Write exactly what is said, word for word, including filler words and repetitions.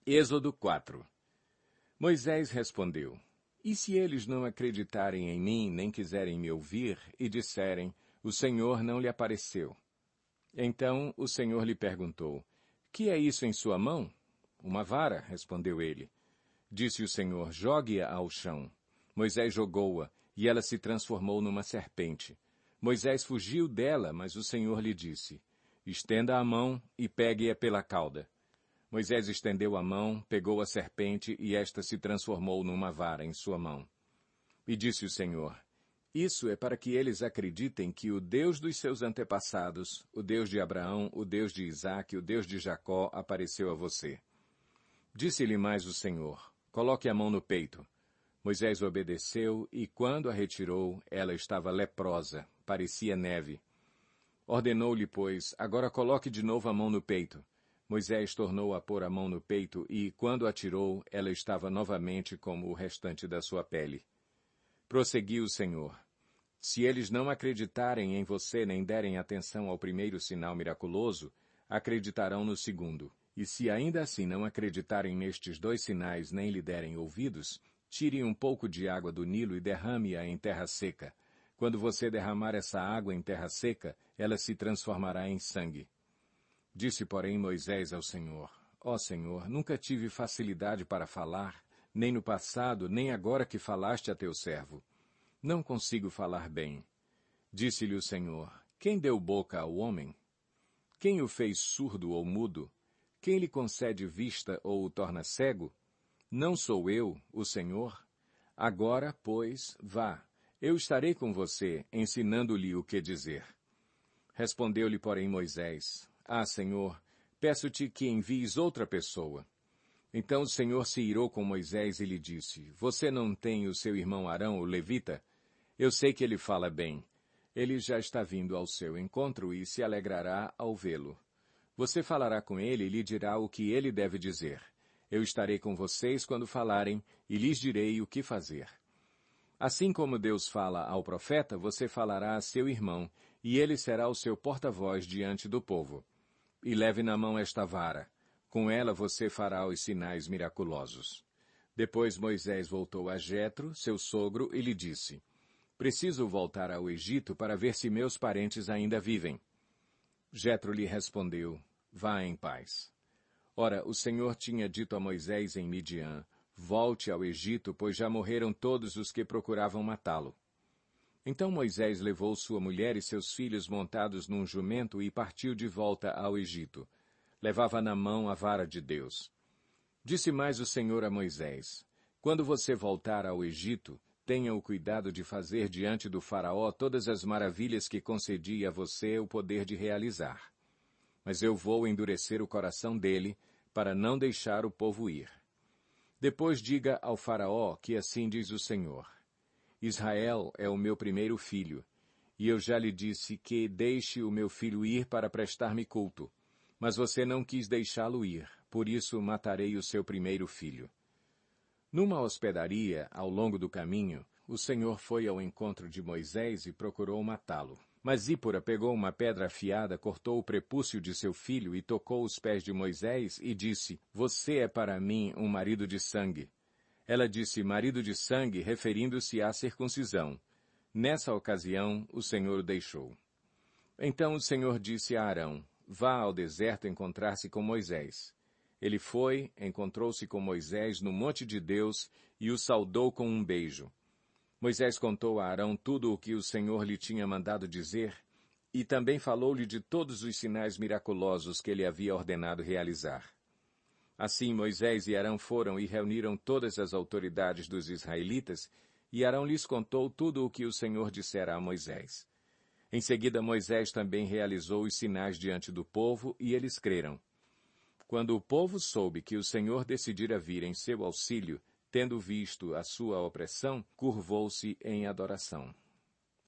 Êxodo quatro. Moisés respondeu: E se eles não acreditarem em mim, nem quiserem me ouvir, e disserem, o Senhor não lhe apareceu? Então o Senhor lhe perguntou, que é isso em sua mão? Uma vara, respondeu ele. Disse o Senhor, jogue-a ao chão. Moisés jogou-a, e ela se transformou numa serpente. Moisés fugiu dela, mas o Senhor lhe disse, estenda a mão e pegue-a pela cauda. Moisés estendeu a mão, pegou a serpente, e esta se transformou numa vara em sua mão. E disse o Senhor, isso é para que eles acreditem que o Deus dos seus antepassados, o Deus de Abraão, o Deus de Isaque, o Deus de Jacó, apareceu a você. Disse-lhe mais o Senhor, coloque a mão no peito. Moisés obedeceu, e quando a retirou, ela estava leprosa, parecia neve. Ordenou-lhe, pois, agora coloque de novo a mão no peito. Moisés tornou a pôr a mão no peito e, quando a tirou, ela estava novamente como o restante da sua pele. Prosseguiu o Senhor. Se eles não acreditarem em você nem derem atenção ao primeiro sinal miraculoso, acreditarão no segundo. E se ainda assim não acreditarem nestes dois sinais nem lhe derem ouvidos, tire um pouco de água do Nilo e derrame-a em terra seca. Quando você derramar essa água em terra seca, ela se transformará em sangue. Disse, porém, Moisés ao Senhor, ó Senhor, nunca tive facilidade para falar, nem no passado, nem agora que falaste a teu servo. Não consigo falar bem. Disse-lhe o Senhor, quem deu boca ao homem? Quem o fez surdo ou mudo? Quem lhe concede vista ou o torna cego? Não sou eu, o Senhor? Agora, pois, vá, eu estarei com você, ensinando-lhe o que dizer. Respondeu-lhe, porém, Moisés, ah, Senhor, peço-te que envies outra pessoa. Então o Senhor se irou com Moisés e lhe disse, você não tem o seu irmão Arão, o levita? Eu sei que ele fala bem. Ele já está vindo ao seu encontro e se alegrará ao vê-lo. Você falará com ele e lhe dirá o que ele deve dizer. Eu estarei com vocês quando falarem e lhes direi o que fazer. Assim como Deus fala ao profeta, você falará a seu irmão, e ele será o seu porta-voz diante do povo. E leve na mão esta vara. Com ela você fará os sinais miraculosos. Depois Moisés voltou a Jetro, seu sogro, e lhe disse, preciso voltar ao Egito para ver se meus parentes ainda vivem. Jetro lhe respondeu, vá em paz. Ora, o Senhor tinha dito a Moisés em Midian, volte ao Egito, pois já morreram todos os que procuravam matá-lo. Então Moisés levou sua mulher e seus filhos montados num jumento e partiu de volta ao Egito. Levava na mão a vara de Deus. Disse mais o Senhor a Moisés, quando você voltar ao Egito, tenha o cuidado de fazer diante do faraó todas as maravilhas que concedi a você o poder de realizar. Mas eu vou endurecer o coração dele, para não deixar o povo ir. Depois diga ao faraó que assim diz o Senhor, Israel é o meu primeiro filho, e eu já lhe disse que deixe o meu filho ir para prestar-me culto, mas você não quis deixá-lo ir, por isso matarei o seu primeiro filho. Numa hospedaria, ao longo do caminho, o Senhor foi ao encontro de Moisés e procurou matá-lo. Mas Zípora pegou uma pedra afiada, cortou o prepúcio de seu filho e tocou os pés de Moisés e disse, você é para mim um marido de sangue. Ela disse marido de sangue, referindo-se à circuncisão. Nessa ocasião, o Senhor o deixou. Então o Senhor disse a Arão, vá ao deserto encontrar-se com Moisés. Ele foi, encontrou-se com Moisés no monte de Deus e o saudou com um beijo. Moisés contou a Arão tudo o que o Senhor lhe tinha mandado dizer e também falou-lhe de todos os sinais miraculosos que ele havia ordenado realizar. Assim Moisés e Arão foram e reuniram todas as autoridades dos israelitas, e Arão lhes contou tudo o que o Senhor dissera a Moisés. Em seguida Moisés também realizou os sinais diante do povo, e eles creram. Quando o povo soube que o Senhor decidira vir em seu auxílio, tendo visto a sua opressão, curvou-se em adoração.